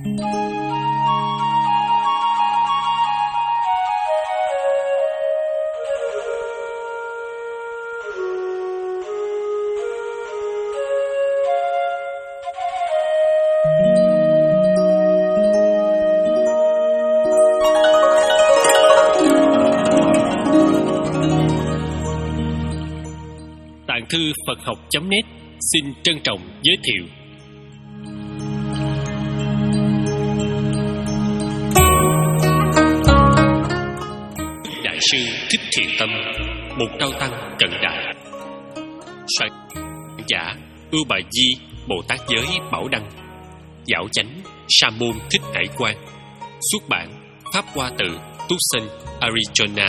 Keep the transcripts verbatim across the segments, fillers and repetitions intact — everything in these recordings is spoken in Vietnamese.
Tạng thư Phật học chấm net xin trân trọng giới thiệu Đại sư Thích Thiện Tâm, một cao tăng cận đại. Soạn giả Ưu Bà Di Bồ Tát Giới Bảo Đăng, Dạo Chánh Sa Môn Thích Hải Quang. Xuất bản Pháp Hoa Tự, Tucson, Arizona.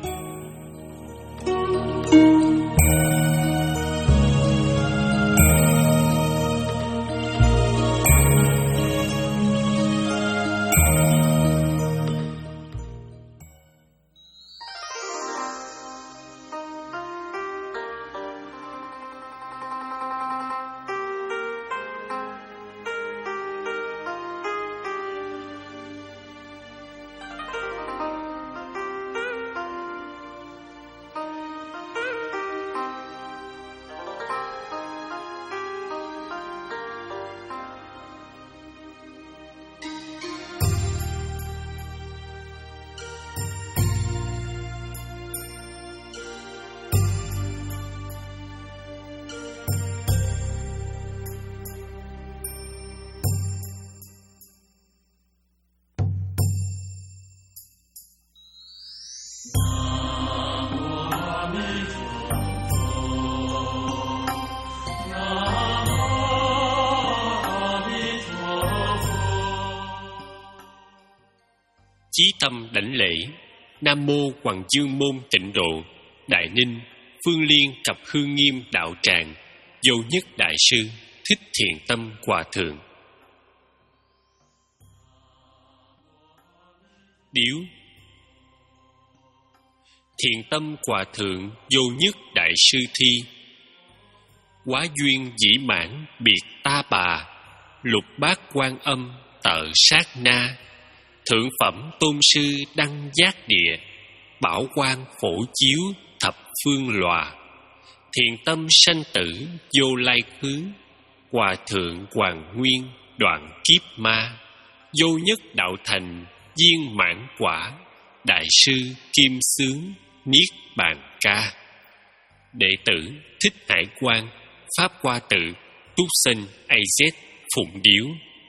Chí tâm đảnh lễ. Nam mô Hoằng Dương Môn Tịnh Độ, Đại Ninh, Phương Liên cập Hương Nghiêm Đạo Tràng, Vô Nhất Đại sư Thích Thiện Tâm Hòa Thượng. Điếu. Thiện Tâm Hòa Thượng Vô Nhất Đại sư thi. Quá duyên dĩ mãn biệt ta bà, lục bát quan âm tợ sát na. Thượng phẩm tôn sư đăng giác địa, bảo quang phổ chiếu thập phương lòa. Thiện tâm sanh tử vô lai khứ, Hòa thượng hoàng nguyên đoạn kiếp ma. Vô nhất đạo thành viên mãn quả, Đại sư kim xướng niết bàn ca. Đệ tử Thích Hải Quang, Pháp Hoa Tự, Tucson, a zét, Phụng Điếu.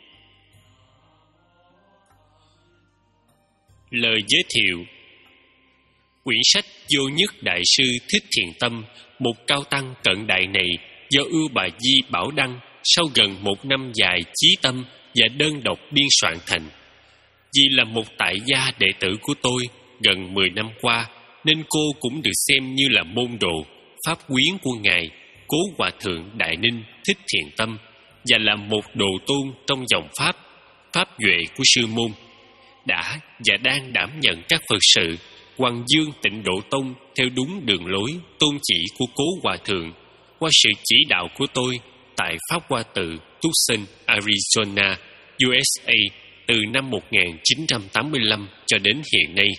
Lời giới thiệu. Quyển sách Vô Nhất Đại sư Thích Thiện Tâm, một cao tăng cận đại này do Ưu Bà Di Bảo Đăng sau gần một năm dài chí tâm và đơn độc biên soạn thành. Vì là một tại gia đệ tử của tôi gần mười năm qua, nên cô cũng được xem như là môn đồ, pháp quyến của Ngài Cố Hòa Thượng Đại Ninh Thích Thiện Tâm, và là một đồ tôn trong dòng Pháp, Pháp Duệ của sư môn. Đã và đang đảm nhận các Phật sự Hoằng Dương Tịnh Độ Tông theo đúng đường lối tôn chỉ của Cố Hòa Thượng qua sự chỉ đạo của tôi tại Pháp Hoa Tự, Tucson, Arizona, u ét a từ năm một nghìn chín trăm tám mươi lăm cho đến hiện nay.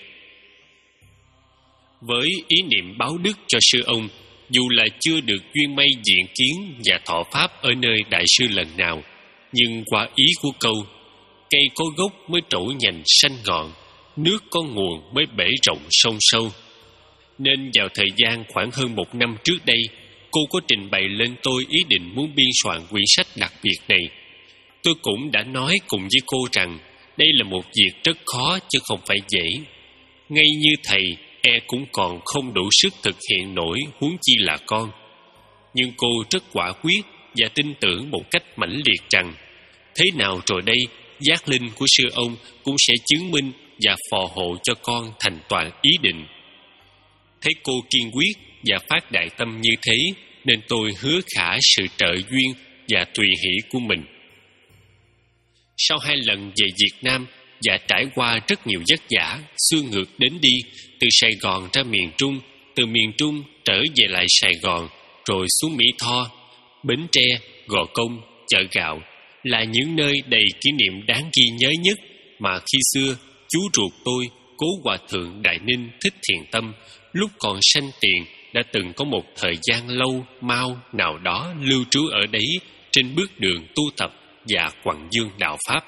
Với ý niệm báo đức cho sư ông, dù là chưa được duyên may diện kiến và thọ pháp ở nơi đại sư lần nào, nhưng qua ý của câu cây có gốc mới trổ nhành xanh ngọn, nước có nguồn mới bể rộng sông sâu, nên vào thời gian khoảng hơn một năm trước đây, cô có trình bày lên tôi ý định muốn biên soạn quyển sách đặc biệt này. Tôi cũng đã nói cùng với cô rằng đây là một việc rất khó chứ không phải dễ. Ngay như thầy e cũng còn không đủ sức thực hiện nổi, huống chi là con. Nhưng cô rất quả quyết và tin tưởng một cách mãnh liệt rằng thế nào rồi đây, giác linh của sư ông cũng sẽ chứng minh và phò hộ cho con thành toàn ý định. Thấy cô kiên quyết và phát đại tâm như thế, nên tôi hứa khả sự trợ duyên và tùy hỷ của mình. Sau hai lần về Việt Nam và trải qua rất nhiều vất vả, xuôi ngược đến đi từ Sài Gòn ra miền Trung, từ miền Trung trở về lại Sài Gòn, rồi xuống Mỹ Tho, Bến Tre, Gò Công, Chợ Gạo, là những nơi đầy kỷ niệm đáng ghi nhớ nhất mà khi xưa chú ruột tôi, Cố Hòa Thượng Đại Ninh Thích Thiền Tâm, lúc còn sanh tiền đã từng có một thời gian lâu mau nào đó lưu trú ở đấy trên bước đường tu tập và quặng dương đạo Pháp.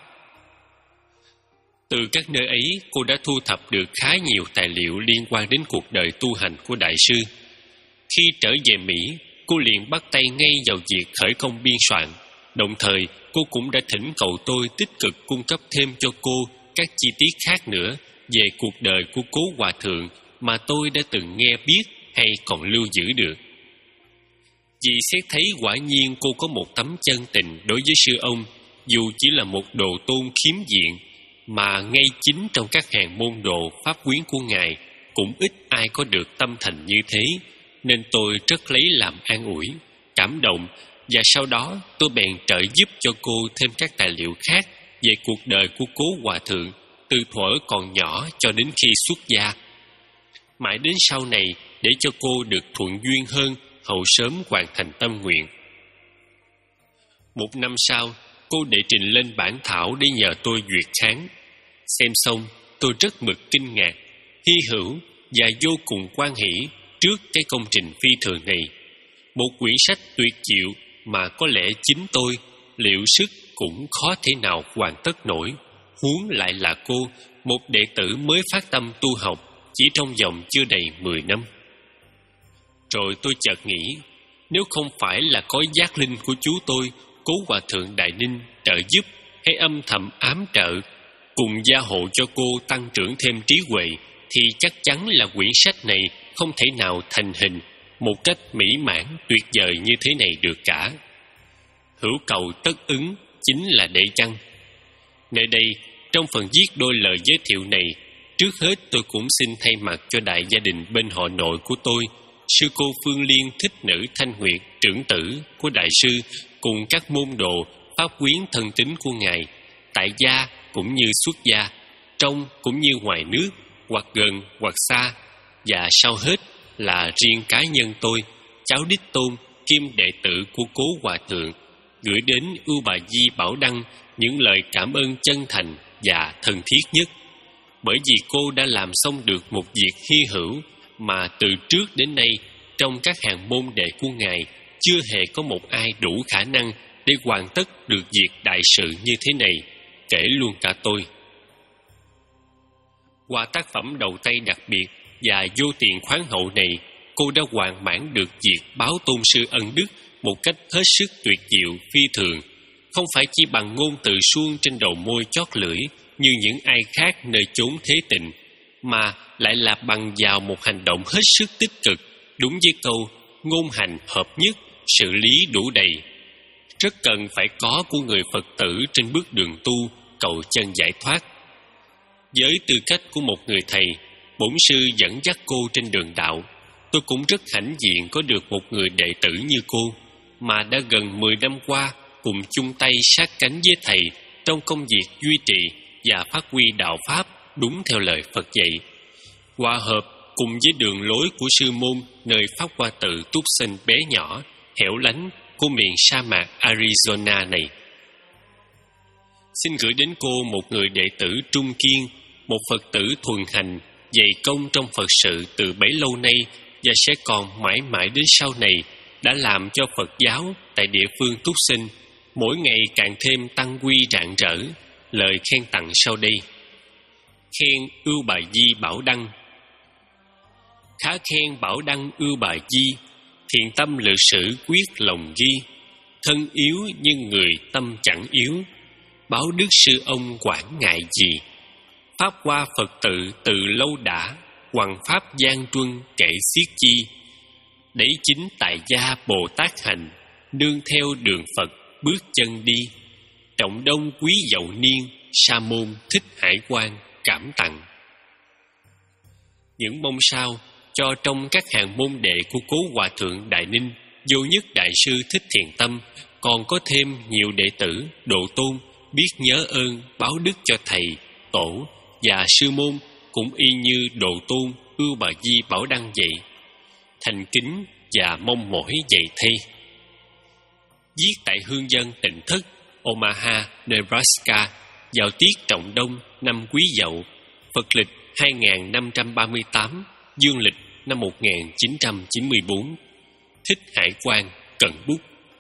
Từ các nơi ấy, cô đã thu thập được khá nhiều tài liệu liên quan đến cuộc đời tu hành của Đại sư. Khi trở về Mỹ, cô liền bắt tay ngay vào việc khởi công biên soạn. Đồng thời, cô cũng đã thỉnh cầu tôi tích cực cung cấp thêm cho cô các chi tiết khác nữa về cuộc đời của Cố Hòa Thượng mà tôi đã từng nghe biết hay còn lưu giữ được. Vì xét thấy quả nhiên cô có một tấm chân tình đối với sư ông, dù chỉ là một đồ tôn khiếm diện, mà ngay chính trong các hàng môn đồ pháp quyến của Ngài cũng ít ai có được tâm thành như thế, nên tôi rất lấy làm an ủi, cảm động, và sau đó tôi bèn trợ giúp cho cô thêm các tài liệu khác về cuộc đời của Cố Hòa Thượng từ thuở còn nhỏ cho đến khi xuất gia. Mãi đến sau này, để cho cô được thuận duyên hơn, hậu sớm hoàn thành tâm nguyện. Một năm sau, cô đệ trình lên bản thảo để nhờ tôi duyệt kháng. Xem xong, tôi rất mực kinh ngạc, hy hữu và vô cùng hoan hỷ trước cái công trình phi thường này. Một quyển sách tuyệt diệu mà có lẽ chính tôi liệu sức cũng khó thể nào hoàn tất nổi, huống lại là cô, một đệ tử mới phát tâm tu học chỉ trong vòng chưa đầy mười năm. Rồi tôi chợt nghĩ, nếu không phải là có giác linh của chú tôi, Cố Hòa Thượng Đại Ninh trợ giúp hay âm thầm ám trợ, cùng gia hộ cho cô tăng trưởng thêm trí huệ, thì chắc chắn là quyển sách này không thể nào thành hình một cách mỹ mãn tuyệt vời như thế này được cả. Hữu cầu tất ứng chính là để chăng. Nơi đây, trong phần viết đôi lời giới thiệu này, trước hết tôi cũng xin thay mặt cho đại gia đình bên họ nội của tôi, sư cô Phương Liên Thích Nữ Thanh Nguyệt, trưởng tử của đại sư, cùng các môn đồ pháp quyến thân tín của Ngài, tại gia cũng như xuất gia, trong cũng như ngoài nước, hoặc gần hoặc xa, và sau hết là riêng cá nhân tôi, cháu đích tôn kim đệ tử của Cố Hòa Thượng, gửi đến Ưu Bà Di Bảo Đăng những lời cảm ơn chân thành và thân thiết nhất, bởi vì cô đã làm xong được một việc hy hữu mà từ trước đến nay trong các hàng môn đệ của Ngài chưa hề có một ai đủ khả năng để hoàn tất được việc đại sự như thế này, kể luôn cả tôi. Qua tác phẩm đầu tay đặc biệt và vô tiền khoáng hậu này, cô đã hoàn mãn được việc báo tôn sư ân đức một cách hết sức tuyệt diệu phi thường, không phải chỉ bằng ngôn từ suông trên đầu môi chót lưỡi như những ai khác nơi chốn thế tình, mà lại là bằng vào một hành động hết sức tích cực, đúng với câu ngôn hành hợp nhất, sự lý đủ đầy, rất cần phải có của người Phật tử trên bước đường tu cầu chân giải thoát. Với tư cách của một người thầy, bổn sư dẫn dắt cô trên đường đạo, tôi cũng rất hãnh diện có được một người đệ tử như cô, mà đã gần mười năm qua cùng chung tay sát cánh với thầy trong công việc duy trì và phát huy đạo Pháp đúng theo lời Phật dạy, hòa hợp cùng với đường lối của sư môn nơi Pháp Hoa Tự Túc Sinh bé nhỏ, hẻo lánh của miền sa mạc Arizona này. Xin gửi đến cô một người đệ tử trung kiên, một Phật tử thuần hành, dày công trong Phật sự từ bấy lâu nay và sẽ còn mãi mãi đến sau này, đã làm cho Phật giáo tại địa phương Túc Sinh mỗi ngày càng thêm tăng quy rạng rỡ. Lời khen tặng sau đây. Khen Ưu Bà Di Bảo Đăng. Khá khen Bảo Đăng Ưu Bà Di, thiện tâm lự sử quyết lòng ghi, thân yếu nhưng người tâm chẳng yếu, báo đức sư ông quản ngại gì. Pháp hoa Phật tự từ lâu đã, hoằng pháp gian truân kể xiết chi. Đấy chính tại gia Bồ Tát hành, nương theo đường Phật bước chân đi. Trọng đông quý dậu niên, sa môn thích hải quan cảm tặng. Những mong sao cho trong các hàng môn đệ của Cố Hòa Thượng Đại Ninh, vô nhất đại sư Thích Thiền Tâm còn có thêm nhiều đệ tử độ tôn biết nhớ ơn báo đức cho thầy, tổ và sư môn, cũng y như độ tôn Ưu Bà Di Bảo Đăng vậy. Thành kính và mong mỏi vậy thay. Viết tại hương dân Tịnh Thất Omaha, Nebraska, vào tiết trọng đông năm Quý Dậu, Phật lịch hai nghìn năm trăm ba mươi tám, dương lịch năm một nghìn chín trăm chín mươi bốn. Thích Hải Quang, cận bút.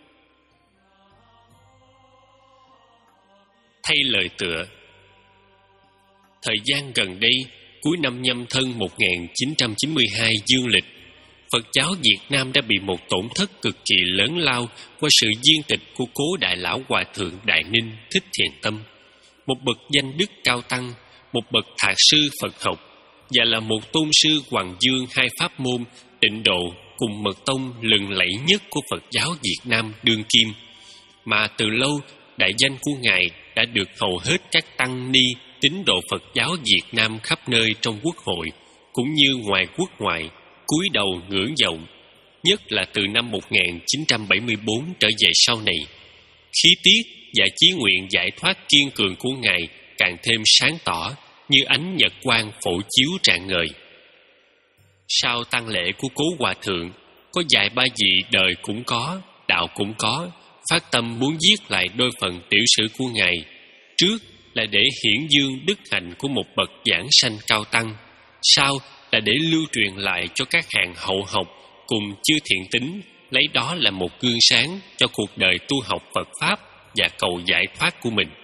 Thay lời tựa. Thời gian gần đây, cuối năm Nhâm Thân một nghìn chín trăm chín mươi hai dương lịch, Phật giáo Việt Nam đã bị một tổn thất cực kỳ lớn lao qua sự viên tịch của cố Đại Lão Hòa Thượng Đại Ninh Thích Thiện Tâm, một bậc danh đức cao tăng, một bậc thạc sư Phật học, và là một tôn sư Hoàng Dương hai pháp môn Tịnh Độ cùng mật tông lừng lẫy nhất của Phật giáo Việt Nam đương kim, mà từ lâu đại danh của Ngài đã được hầu hết các tăng ni tín đồ Phật giáo Việt Nam khắp nơi trong quốc hội cũng như ngoài quốc ngoại cúi đầu ngưỡng vọng, nhất là từ năm một nghìn chín trăm bảy mươi bốn trở về sau này. Khí tiết và chí nguyện giải thoát kiên cường của Ngài càng thêm sáng tỏ như ánh nhật quang phổ chiếu rạng ngời. Sau tang lễ của cố Hòa Thượng, có vài ba vị đời cũng có, đạo cũng có, phát tâm muốn viết lại đôi phần tiểu sử của Ngài. Trước là để hiển dương đức hạnh của một bậc giảng sanh cao tăng, sau là để lưu truyền lại cho các hàng hậu học cùng chư thiện tín, lấy đó là một gương sáng cho cuộc đời tu học Phật Pháp và cầu giải thoát của mình.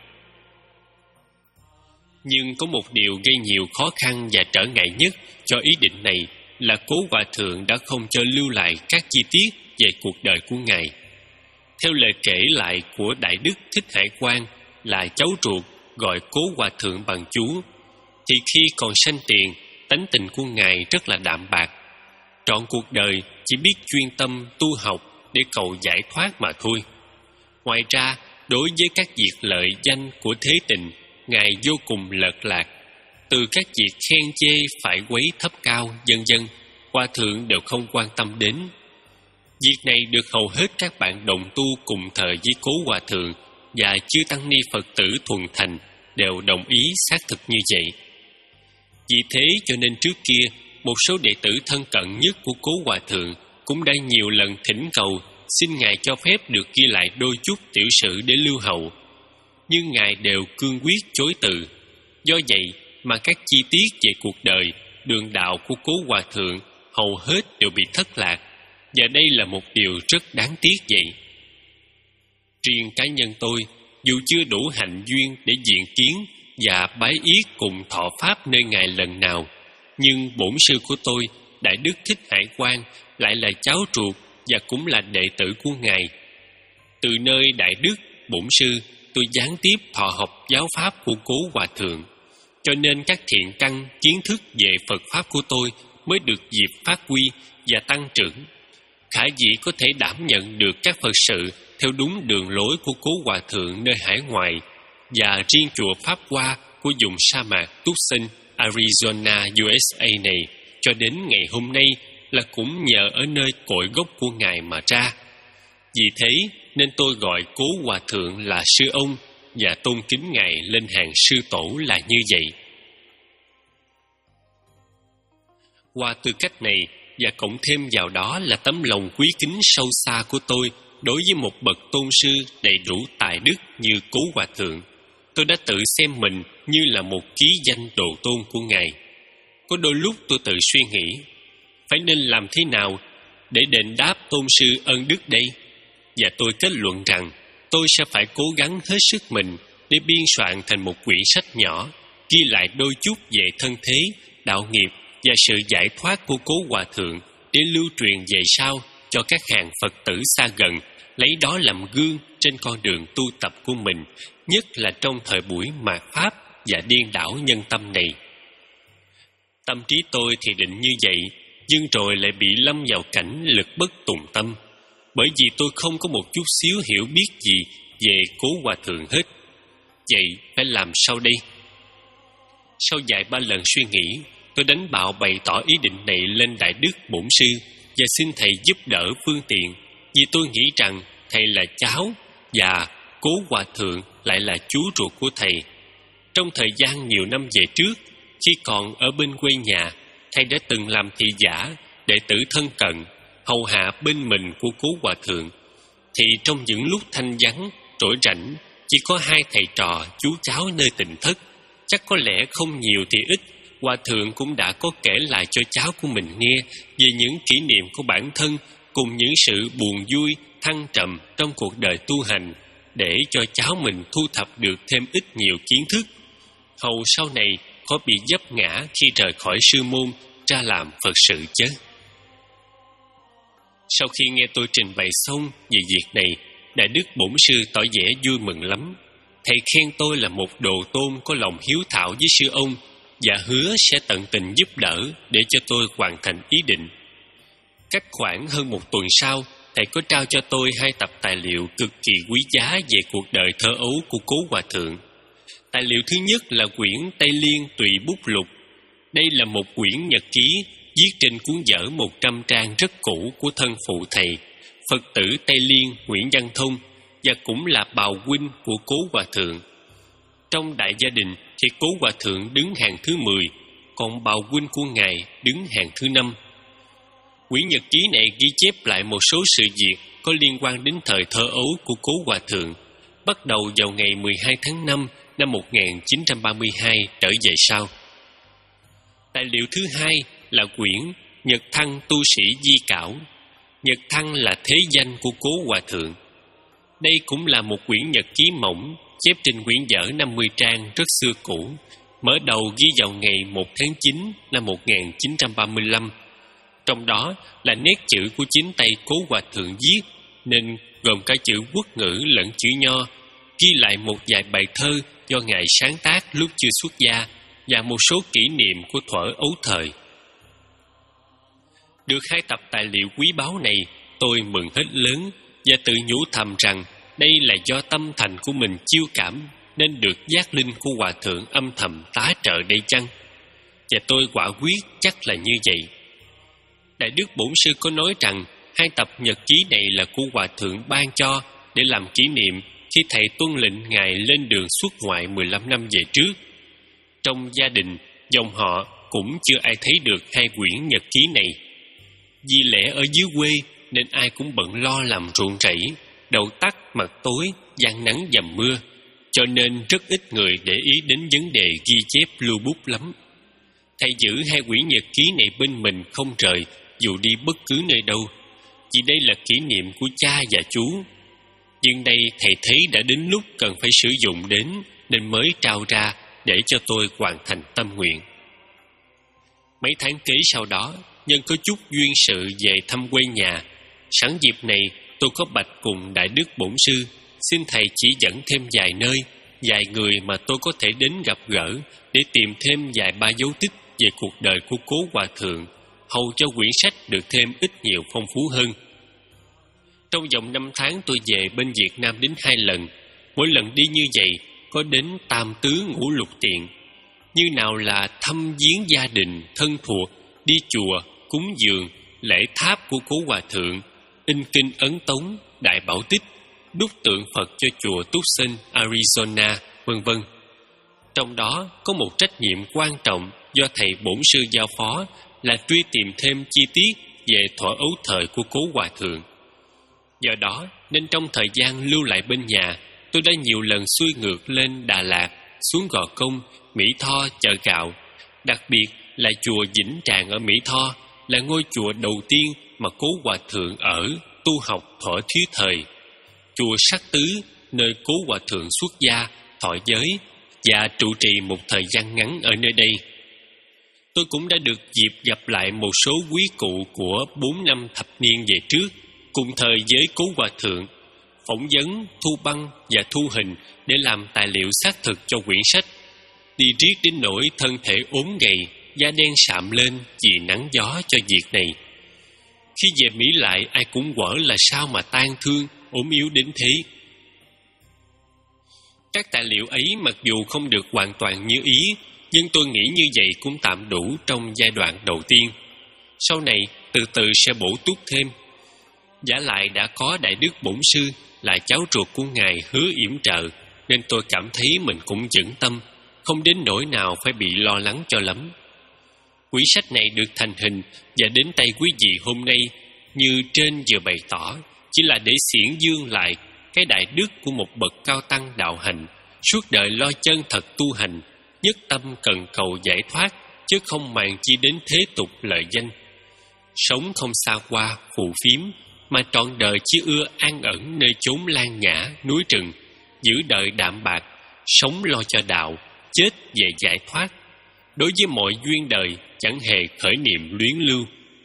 Nhưng có một điều gây nhiều khó khăn và trở ngại nhất cho ý định này là cố Hòa Thượng đã không cho lưu lại các chi tiết về cuộc đời của Ngài. Theo lời kể lại của Đại Đức Thích Hải Quang là cháu ruột gọi cố Hòa Thượng bằng chú, thì khi còn sanh tiền, tánh tình của Ngài rất là đạm bạc, trọn cuộc đời chỉ biết chuyên tâm tu học để cầu giải thoát mà thôi. Ngoài ra, đối với các việc lợi danh của thế tình, Ngài vô cùng lợt lạc. Từ các việc khen chê phải quấy thấp cao, vân vân, Hòa Thượng đều không quan tâm đến. Việc này được hầu hết các bạn đồng tu cùng thời với cố Hòa Thượng và chư tăng ni Phật tử thuần thành đều đồng ý xác thực như vậy. Vì thế cho nên trước kia, một số đệ tử thân cận nhất của cố Hòa Thượng cũng đã nhiều lần thỉnh cầu xin Ngài cho phép được ghi lại đôi chút tiểu sử để lưu hậu, nhưng Ngài đều cương quyết chối từ. Do vậy mà các chi tiết về cuộc đời, đường đạo của cố Hòa Thượng hầu hết đều bị thất lạc, và đây là một điều rất đáng tiếc vậy. Riêng cá nhân tôi, dù chưa đủ hạnh duyên để diện kiến và bái yết cùng thọ pháp nơi Ngài lần nào, nhưng bổn sư của tôi, Đại Đức Thích Hải Quang, lại là cháu ruột và cũng là đệ tử của Ngài. Từ nơi Đại Đức, bổn sư, tôi gián tiếp thọ học giáo pháp của cố Hòa Thượng, cho nên các thiện căn kiến thức về Phật Pháp của tôi mới được dịp phát huy và tăng trưởng. Khả dĩ có thể đảm nhận được các Phật sự theo đúng đường lối của cố Hòa Thượng nơi hải ngoại, và riêng chùa Pháp Hoa của vùng sa mạc Tucson, Arizona, u ét a này cho đến ngày hôm nay là cũng nhờ ở nơi cội gốc của Ngài mà ra. Vì thế nên tôi gọi cố Hòa Thượng là sư ông và tôn kính Ngài lên hàng sư tổ là như vậy. Qua tư cách này và cộng thêm vào đó là tấm lòng quý kính sâu xa của tôi đối với một bậc tôn sư đầy đủ tài đức như cố Hòa Thượng, tôi đã tự xem mình như là một ký danh đồ tôn của Ngài. Có đôi lúc tôi tự suy nghĩ, phải nên làm thế nào để đền đáp tôn sư ơn đức đây? Và tôi kết luận rằng tôi sẽ phải cố gắng hết sức mình để biên soạn thành một quyển sách nhỏ, ghi lại đôi chút về thân thế, đạo nghiệp và sự giải thoát của cố Hòa Thượng để lưu truyền về sau cho các hàng Phật tử xa gần, lấy đó làm gương trên con đường tu tập của mình, nhất là trong thời buổi mạt Pháp và điên đảo nhân tâm này. Tâm trí tôi thì định như vậy, nhưng rồi lại bị lâm vào cảnh lực bất tùng tâm, bởi vì tôi không có một chút xíu hiểu biết gì về cố Hòa Thượng hết. Vậy phải làm sao đây? Sau vài ba lần suy nghĩ, tôi đánh bạo bày tỏ ý định này lên Đại Đức bổn sư và xin thầy giúp đỡ phương tiện, vì tôi nghĩ rằng thầy là cháu và cố Hòa Thượng lại là chú ruột của thầy. Trong thời gian nhiều năm về trước, khi còn ở bên quê nhà, thầy đã từng làm thị giả, đệ tử thân cận, hầu hạ bên mình của cố Hòa Thượng. Thì trong những lúc thanh vắng, trỗi rảnh, chỉ có hai thầy trò chú cháu nơi tỉnh thất. Chắc có lẽ không nhiều thì ít, Hòa thượng cũng đã có kể lại cho cháu của mình nghe về những kỷ niệm của bản thân cùng những sự buồn vui, thăng trầm trong cuộc đời tu hành, để cho cháu mình thu thập được thêm ít nhiều kiến thức, hầu sau này có bị vấp ngã khi rời khỏi sư môn ra làm Phật sự chứ. Sau khi nghe tôi trình bày xong về việc này, Đại Đức Bổn Sư tỏ vẻ vui mừng lắm. Thầy khen tôi là một đồ tôn có lòng hiếu thảo với sư ông và hứa sẽ tận tình giúp đỡ để cho tôi hoàn thành ý định. Cách khoảng hơn một tuần sau, thầy có trao cho tôi hai tập tài liệu cực kỳ quý giá về cuộc đời thơ ấu của Cố Hòa Thượng. Tài liệu thứ nhất là quyển Tây Liên Tùy Bút Lục. Đây là một quyển nhật ký viết trên cuốn vở một trăm trang rất cũ của thân phụ thầy, Phật tử Tây Liên Nguyễn Văn Thông, và cũng là bào huynh của Cố Hòa Thượng. Trong đại gia đình thì Cố Hòa Thượng đứng hàng thứ mười, còn bào huynh của ngài đứng hàng thứ năm. Quyển nhật ký này ghi chép lại một số sự việc có liên quan đến thời thơ ấu của Cố Hòa Thượng, bắt đầu vào ngày mười hai tháng năm năm một nghìn chín trăm ba mươi hai trở về sau. Tài liệu thứ hai là quyển Nhật Thăng Tu Sĩ Di Cảo. Nhật Thăng là thế danh của Cố Hòa Thượng. Đây cũng là một quyển nhật ký mỏng chép trên quyển vở năm mươi trang rất xưa cũ, mở đầu ghi vào ngày một tháng chín năm một nghìn chín trăm ba mươi lăm. Trong đó là nét chữ của chính tay Cố Hòa Thượng viết, nên gồm cả chữ quốc ngữ lẫn chữ nho, ghi lại một vài bài thơ do ngài sáng tác lúc chưa xuất gia và một số kỷ niệm của thuở ấu thời. Được hai tập tài liệu quý báu này, tôi mừng hết lớn và tự nhủ thầm rằng đây là do tâm thành của mình chiêu cảm nên được giác linh của Hòa Thượng âm thầm tá trợ đây chăng? Và tôi quả quyết chắc là như vậy. Đại Đức Bổn Sư có nói rằng hai tập nhật ký này là của Hòa Thượng ban cho để làm kỷ niệm khi thầy tuân lệnh ngài lên đường xuất ngoại mười lăm năm về trước. Trong gia đình, dòng họ cũng chưa ai thấy được hai quyển nhật ký này. Vì lẽ ở dưới quê nên ai cũng bận lo làm ruộng rẫy, đầu tắt mặt tối, giăng nắng dầm mưa, cho nên rất ít người để ý đến vấn đề ghi chép lưu bút lắm. Thầy giữ hai quyển nhật ký này bên mình không rời dù đi bất cứ nơi đâu, vì đây là kỷ niệm của cha và chú. Nhưng đây thầy thấy đã đến lúc cần phải sử dụng đến nên mới trao ra để cho tôi hoàn thành tâm nguyện. Mấy tháng kế sau đó, nhân có chút duyên sự về thăm quê nhà. Sẵn dịp này, tôi có bạch cùng Đại Đức Bổn Sư xin thầy chỉ dẫn thêm vài nơi, vài người mà tôi có thể đến gặp gỡ để tìm thêm vài ba dấu tích về cuộc đời của Cố Hòa Thượng, hầu cho quyển sách được thêm ít nhiều phong phú hơn. Trong vòng năm tháng tôi về bên Việt Nam đến hai lần. Mỗi lần đi như vậy có đến tam tứ ngũ lục tiện, như nào là thăm viếng gia đình thân thuộc, đi chùa cúng dường, lễ tháp của Cố Hòa Thượng, in kinh ấn tống, đại bảo tích, đúc tượng Phật cho chùa Tucson, Arizona, vân vân. Trong đó có một trách nhiệm quan trọng do thầy Bổn Sư giao phó là truy tìm thêm chi tiết về thuở ấu thời của Cố Hòa Thượng. Do đó nên trong thời gian lưu lại bên nhà, tôi đã nhiều lần xuôi ngược lên Đà Lạt, xuống Gò Công, Mỹ Tho, chợ gạo. Đặc biệt là chùa Vĩnh Tràng ở Mỹ Tho là ngôi chùa đầu tiên mà Cố Hòa Thượng ở tu học thuở thúy thời. Chùa Sắc Tứ, nơi Cố Hòa Thượng xuất gia, thọ giới và trụ trì một thời gian ngắn ở nơi đây. Tôi cũng đã được dịp gặp lại một số quý cụ của bốn năm thập niên về trước, cùng thời với Cố Hòa Thượng, phỏng vấn, thu băng và thu hình để làm tài liệu xác thực cho quyển sách. Đi riết đến nỗi thân thể ốm gầy, da đen sạm lên vì nắng gió cho việc này. Khi về Mỹ lại, ai cũng quở là sao mà tang thương, ốm yếu đến thế. Các tài liệu ấy mặc dù không được hoàn toàn như ý, nhưng tôi nghĩ như vậy cũng tạm đủ trong giai đoạn đầu tiên. Sau này, từ từ sẽ bổ túc thêm. Vả lại đã có Đại Đức Bổn Sư là cháu ruột của ngài hứa yểm trợ, nên tôi cảm thấy mình cũng vững tâm, không đến nỗi nào phải bị lo lắng cho lắm. Quyển sách này được thành hình và đến tay quý vị hôm nay, như trên vừa bày tỏ, chỉ là để xiển dương lại cái đại đức của một bậc cao tăng đạo hành, suốt đời lo chân thật tu hành, nhất tâm cần cầu giải thoát, chứ không màng chi đến thế tục lợi danh. Sống không xa hoa, phù phiếm, mà trọn đời chỉ ưa an ẩn nơi chốn lan nhã, núi rừng, giữ đời đạm bạc, sống lo cho đạo, chết về giải thoát. Đối với mọi duyên đời, chẳng hề khởi niệm luyến lưu.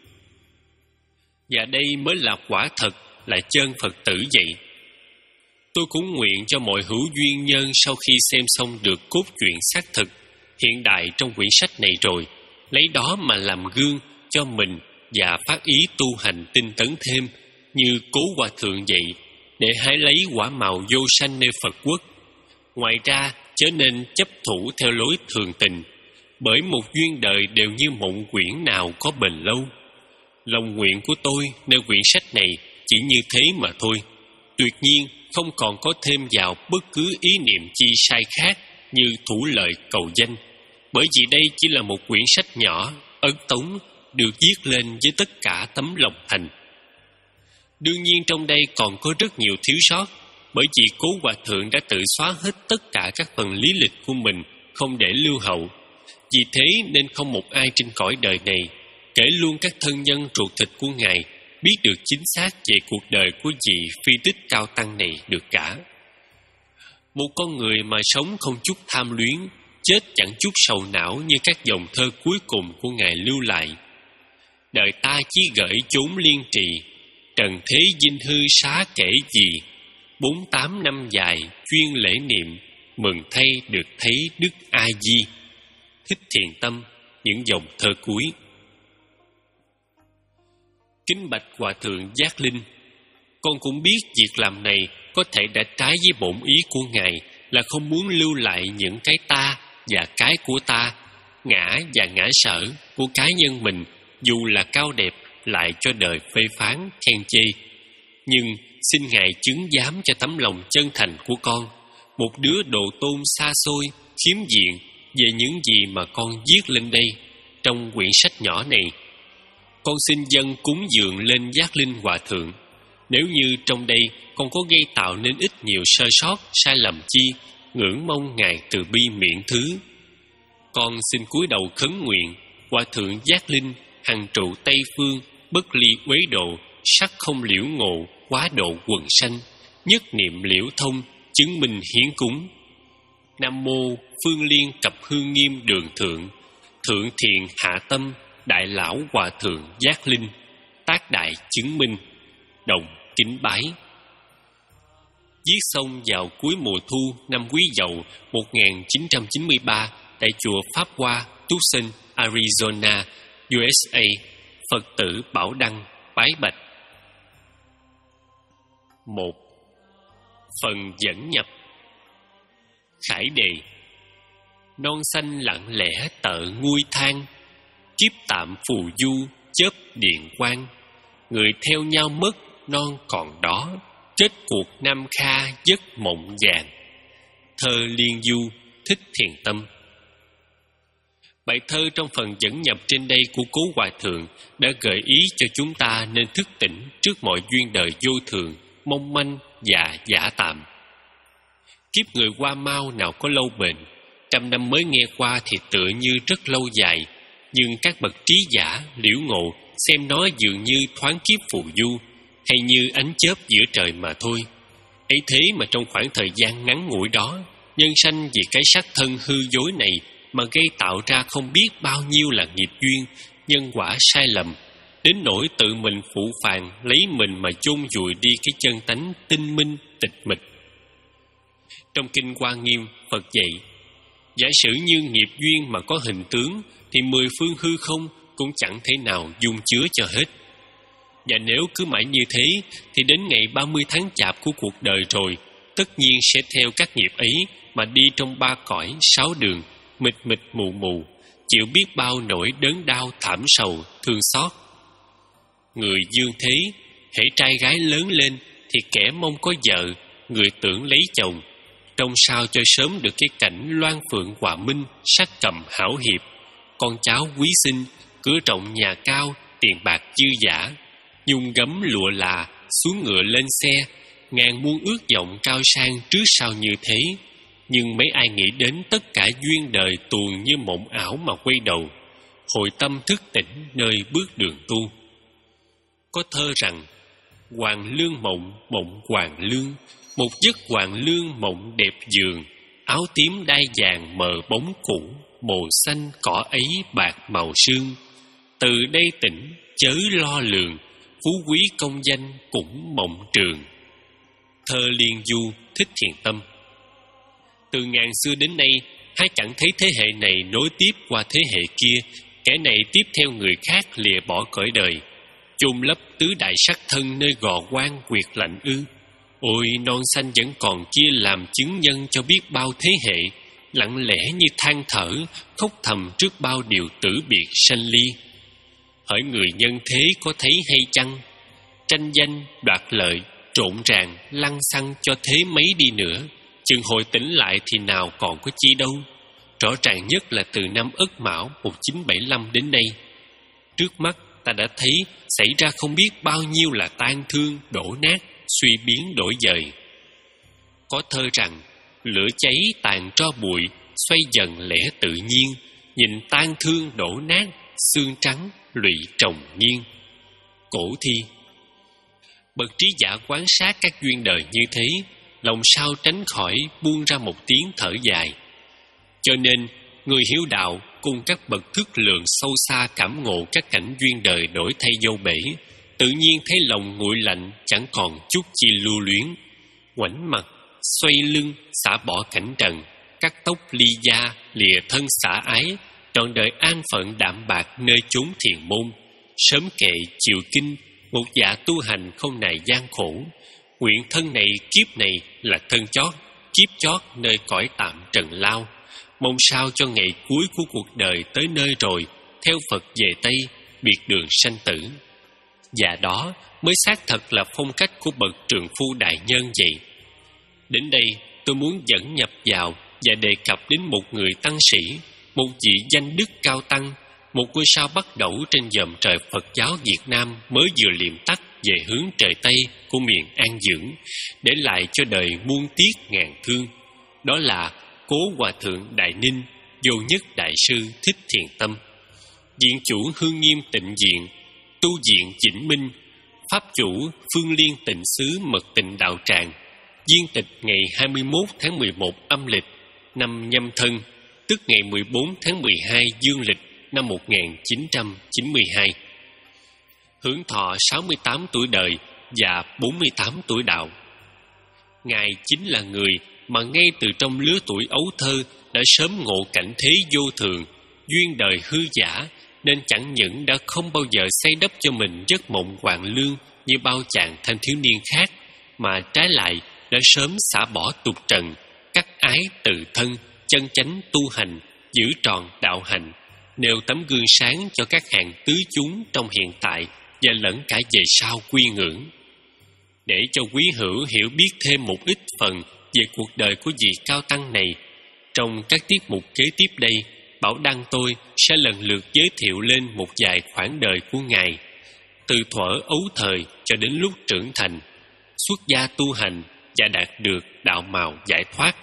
Và đây mới là quả thật, là chân Phật tử vậy. Tôi cũng nguyện cho mọi hữu duyên nhân sau khi xem xong được cốt truyện xác thực hiện đại trong quyển sách này rồi, lấy đó mà làm gương cho mình và phát ý tu hành tinh tấn thêm như Cố Hòa Thượng vậy, để hái lấy quả màu vô sanh nơi Phật quốc. Ngoài ra, chớ nên chấp thủ theo lối thường tình, bởi một duyên đời đều như mộng quyển nào có bền lâu. Lòng nguyện của tôi nơi quyển sách này chỉ như thế mà thôi, tuyệt nhiên không còn có thêm vào bất cứ ý niệm chi sai khác như thủ lợi cầu danh, bởi vì đây chỉ là một quyển sách nhỏ, ấn tống, được viết lên với tất cả tấm lòng thành. Đương nhiên trong đây còn có rất nhiều thiếu sót, bởi vì Cố Hòa Thượng đã tự xóa hết tất cả các phần lý lịch của mình, không để lưu hậu. Vì thế nên không một ai trên cõi đời này, kể luôn các thân nhân ruột thịt của Ngài, biết được chính xác về cuộc đời của vị phi tích cao tăng này được cả. Một con người mà sống không chút tham luyến, chết chẳng chút sầu não như các dòng thơ cuối cùng của Ngài lưu lại. Đời ta chỉ gửi chốn liên trì, trần thế dinh hư xá kể gì. Bốn tám năm dài chuyên lễ niệm, mừng thay được thấy Đức A Di. Thích Thiền Tâm, những dòng thơ cuối. Kính bạch Hòa Thượng Giác Linh, con cũng biết việc làm này có thể đã trái với bổn ý của Ngài, là không muốn lưu lại những cái ta và cái của ta, ngã và ngã sở của cá nhân mình, dù là cao đẹp, lại cho đời phê phán, khen chê. Nhưng xin Ngài chứng giám cho tấm lòng chân thành của con, một đứa độ tôn xa xôi, khiếm diện về những gì mà con viết lên đây trong quyển sách nhỏ này. Con xin dâng cúng dường lên Giác Linh Hòa Thượng. Nếu như trong đây con có gây tạo nên ít nhiều sơ sót, sai lầm chi, ngưỡng mong Ngài từ bi miễn thứ. Con xin cúi đầu khấn nguyện Hòa Thượng Giác Linh hằng trụ Tây Phương, bất ly uế độ, sắc không liễu ngộ, quá độ quần sanh, nhất niệm liễu thông, chứng minh hiến cúng. Nam mô Phương Liên Cập Hương Nghiêm Đường Thượng, Thượng Thiện Hạ Tâm, Đại Lão Hòa Thượng Giác Linh, tác đại chứng minh. Đồng kính bái. Viết xong vào cuối mùa thu năm Quý Dậu một nghìn chín trăm chín mươi ba tại chùa Pháp Hoa, Tucson, Arizona, u ét a. Phật tử Bảo Đăng bái bạch. Một. Phần dẫn nhập. Khải đề. Non xanh lặng lẽ tợ nguôi thang, kiếp tạm phù du chớp điện quang. Người theo nhau mất non còn đó, kết cuộc Nam Kha giấc mộng vàng. Thơ Liên Du, Thích Thiền Tâm. Bài thơ trong phần dẫn nhập trên đây của Cố Hòa Thượng đã gợi ý cho chúng ta nên thức tỉnh trước mọi duyên đời vô thường, mong manh và giả tạm. Kiếp người qua mau nào có lâu bền, trăm năm mới nghe qua thì tựa như rất lâu dài, nhưng các bậc trí giả liễu ngộ xem nó dường như thoáng kiếp phù du, hay như ánh chớp giữa trời mà thôi. Ấy thế mà trong khoảng thời gian ngắn ngủi đó, nhân sanh vì cái sắc thân hư dối này mà gây tạo ra không biết bao nhiêu là nghiệp duyên, nhân quả sai lầm, đến nỗi tự mình phụ phàng lấy mình mà chôn vùi đi cái chân tánh tinh minh tịch mịch. Trong Kinh Hoa Nghiêm, Phật dạy, giả sử như nghiệp duyên mà có hình tướng thì mười phương hư không cũng chẳng thể nào dung chứa cho hết. Và nếu cứ mãi như thế thì đến ngày ba mươi tháng chạp của cuộc đời rồi, tất nhiên sẽ theo các nghiệp ấy mà đi trong ba cõi sáu đường, mịt mịt mù mù, chịu biết bao nỗi đớn đau thảm sầu thương xót. Người dương thế, hễ trai gái lớn lên thì kẻ mong có vợ, người tưởng lấy chồng, trông sao cho sớm được cái cảnh loan phượng hòa minh, sắc cầm hảo hiệp, con cháu quý sinh, cửa rộng nhà cao, tiền bạc dư dả, nhung gấm lụa là, xuống ngựa lên xe, ngàn muôn ước vọng cao sang trước sau như thế, nhưng mấy ai nghĩ đến tất cả duyên đời tuồn như mộng ảo mà quay đầu, hồi tâm thức tỉnh nơi bước đường tu. Có thơ rằng: hoàng lương mộng, mộng hoàng lương, một giấc hoàng lương mộng đẹp giường, áo tím đai vàng mờ bóng cũ, màu xanh cỏ ấy bạc màu sương. Từ đây tỉnh chớ lo lường, phú quý công danh cũng mộng trường. Thơ Liên Du, Thích Thiền Tâm. Từ ngàn xưa đến nay, há chẳng thấy thế hệ này nối tiếp qua thế hệ kia, kẻ này tiếp theo người khác lìa bỏ cõi đời, chôn lấp tứ đại sắc thân nơi gò quan quyệt lạnh ư? Ôi, non xanh vẫn còn kia làm chứng nhân cho biết bao thế hệ, lặng lẽ như than thở, khóc thầm trước bao điều tử biệt sanh ly. Hỡi người nhân thế có thấy hay chăng? Tranh danh, đoạt lợi, trộn ràng, lăng xăng cho thế mấy đi nữa, chừng hồi tỉnh lại thì nào còn có chi đâu. Rõ ràng nhất là từ năm Ất Mão một nghìn chín trăm bảy mươi lăm đến nay, trước mắt ta đã thấy xảy ra không biết bao nhiêu là tan thương, đổ nát, suy biến đổi dời. Có thơ rằng: lửa cháy tàn tro bụi, xoay dần lẽ tự nhiên, nhìn tan thương đổ nát, xương trắng lụy trồng nghiêng. Cổ thi. Bậc trí giả quan sát các duyên đời như thế, lòng sao tránh khỏi buông ra một tiếng thở dài. Cho nên người hiếu đạo cùng các bậc thức lượng sâu xa cảm ngộ các cảnh duyên đời đổi thay dâu bể, tự nhiên thấy lòng nguội lạnh, chẳng còn chút chi lưu luyến. Ngoảnh mặt, xoay lưng, xả bỏ cảnh trần, cắt tóc ly da, lìa thân xả ái, trọn đời an phận đạm bạc nơi chốn thiền môn. Sớm kệ chịu kinh, một dạ tu hành không nài gian khổ. Nguyện thân này kiếp này là thân chót, kiếp chót nơi cõi tạm trần lao. Mong sao cho ngày cuối của cuộc đời tới nơi rồi, theo Phật về Tây, biệt đường sanh tử. Và đó mới xác thật là phong cách của bậc trượng phu đại nhân vậy. Đến đây tôi muốn dẫn nhập vào và đề cập đến một người tăng sĩ, một vị danh đức cao tăng, một ngôi sao bắt đầu trên vòm trời Phật giáo Việt Nam mới vừa liệm tắt về hướng trời Tây của miền An Dưỡng, để lại cho đời muôn tiếc ngàn thương. Đó là Cố Hòa Thượng Đại Ninh, Vô Nhất Đại Sư Thích Thiền Tâm, Viện chủ Hương Nghiêm Tịnh Viện, Tu Viện Vĩnh Minh, Pháp chủ Phương Liên Tịnh Xứ Mật Tịnh Đạo Tràng, viên tịch ngày hai mươi mốt tháng mười một âm lịch năm Nhâm Thân, tức ngày mười bốn tháng mười hai dương lịch năm một nghìn chín trăm chín mươi hai. Hưởng thọ sáu mươi tám tuổi đời và bốn mươi tám tuổi đạo. Ngài chính là người mà ngay từ trong lứa tuổi ấu thơ đã sớm ngộ cảnh thế vô thường, duyên đời hư giả, nên chẳng những đã không bao giờ xây đắp cho mình giấc mộng hoàng lương như bao chàng thanh thiếu niên khác, mà trái lại đã sớm xả bỏ tục trần, cắt ái từ thân, chân chánh tu hành, giữ tròn đạo hành, nêu tấm gương sáng cho các hàng tứ chúng trong hiện tại và lẫn cả về sau quy ngưỡng. Để cho quý hữu hiểu biết thêm một ít phần về cuộc đời của vị cao tăng này, trong các tiết mục kế tiếp đây, Bảo Đăng tôi sẽ lần lượt giới thiệu lên một vài khoảng đời của Ngài, từ thuở ấu thời cho đến lúc trưởng thành, xuất gia tu hành và đạt được đạo màu giải thoát.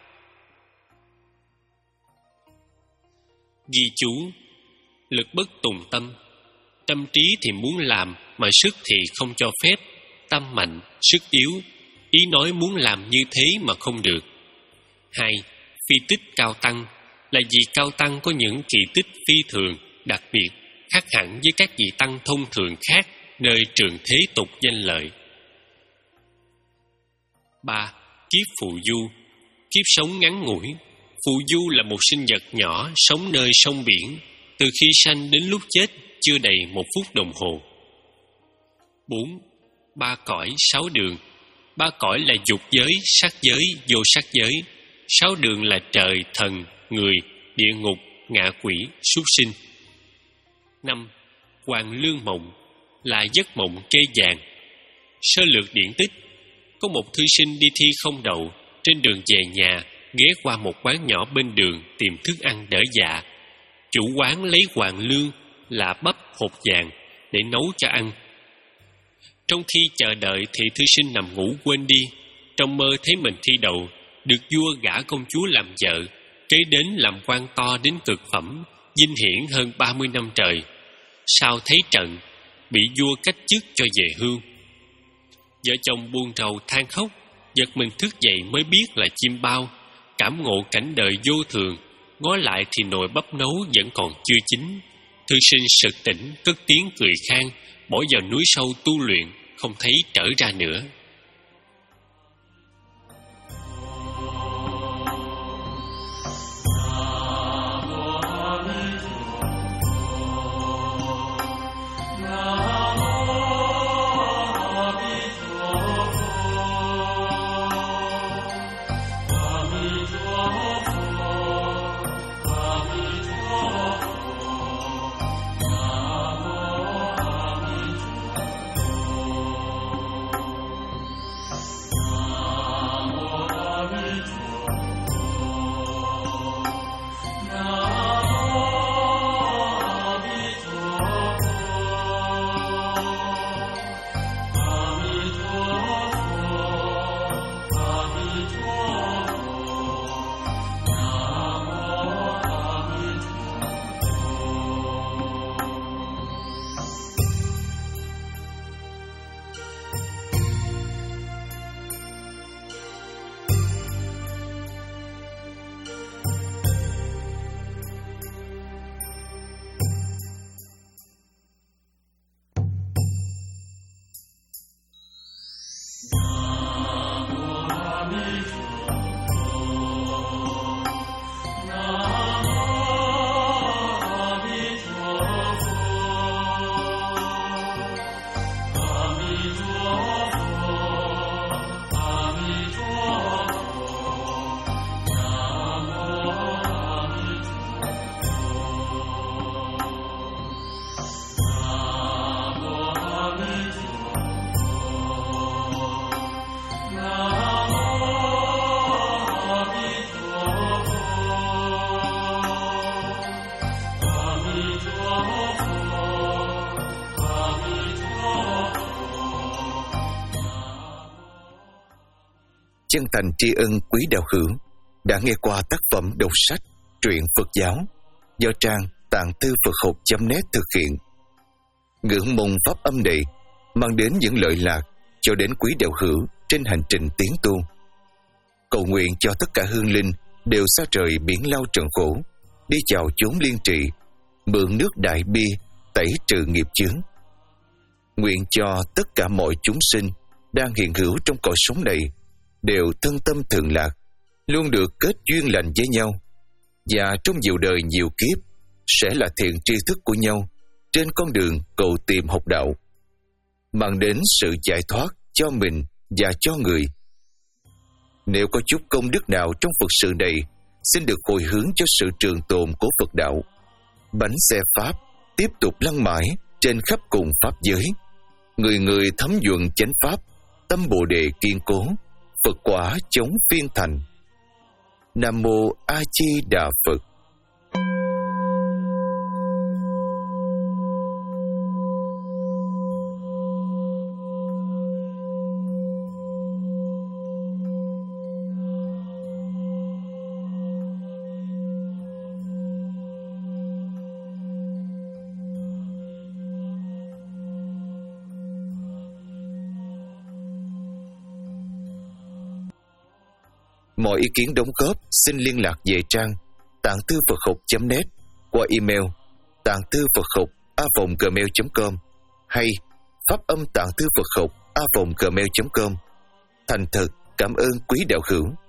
Ghi chú: lực bất tùng tâm. Tâm trí thì muốn làm mà sức thì không cho phép. Tâm mạnh, sức yếu. Ý nói muốn làm như thế mà không được. Hai. Phi tích cao tăng. Là vì cao tăng có những kỳ tích phi thường, đặc biệt, khác hẳn với các vị tăng thông thường khác nơi trường thế tục danh lợi. Ba. Kiếp phù du. Kiếp sống ngắn ngủi. Phù du là một sinh vật nhỏ sống nơi sông biển, từ khi sanh đến lúc chết chưa đầy một phút đồng hồ. Bốn. Ba cõi sáu đường. Ba cõi là dục giới, sắc giới, vô sắc giới. Sáu đường là trời, thần, người, địa ngục, ngạ quỷ, súc sinh. Năm. Hoàng lương mộng. Là giấc mộng kê vàng. Sơ lược điển tích. Có một thư sinh đi thi không đậu, trên đường về nhà ghé qua một quán nhỏ bên đường tìm thức ăn đỡ dạ. Chủ quán lấy hoàng lương là bắp hột vàng để nấu cho ăn. Trong khi chờ đợi thì thư sinh nằm ngủ quên đi, trong mơ thấy mình thi đậu, được vua gả công chúa làm vợ, kế đến làm quan to đến cực phẩm, vinh hiển hơn ba mươi năm trời. Sau thấy trận, bị vua cách chức cho về hưu. Vợ chồng buồn rầu than khóc, giật mình thức dậy mới biết là chim bao, cảm ngộ cảnh đời vô thường, ngó lại thì nồi bắp nấu vẫn còn chưa chín. Thư sinh sực tỉnh, cất tiếng cười khang, bỏ vào núi sâu tu luyện, không thấy trở ra nữa. Chân thành tri ân quý đạo hữu đã nghe qua tác phẩm đọc sách truyện Phật giáo do trang tạng thư Phật học chấm net thực hiện. Ngưỡng mong pháp âm này mang đến những lợi lạc cho đến quý đạo hữu trên hành trình tiến tu. Cầu nguyện cho tất cả hương linh đều xa trời biển lao trần khổ, đi chào chốn liên trị, mượn nước đại bi tẩy trừ nghiệp chướng. Nguyện cho tất cả mọi chúng sinh đang hiện hữu trong cõi sống này đều thân tâm thường lạc, luôn được kết duyên lành với nhau, và trong nhiều đời nhiều kiếp sẽ là thiện tri thức của nhau trên con đường cầu tìm học đạo, mang đến sự giải thoát cho mình và cho người. Nếu có chút công đức nào trong Phật sự này, xin được hồi hướng cho sự trường tồn của Phật đạo. Bánh xe Pháp tiếp tục lăn mãi trên khắp cùng Pháp giới, người người thấm nhuận chánh Pháp, tâm Bồ Đề kiên cố, Phật quả chống phiên thành. Nam Mô A Di Đà Phật. Mọi ý kiến đóng góp xin liên lạc về trang tạng thư Phật học chấm net qua email tạng thư Phật học a vòng gmail chấm com hay pháp âm tạng thư Phật học a vòng gmail chấm com. Thành thật cảm ơn quý đạo hữu.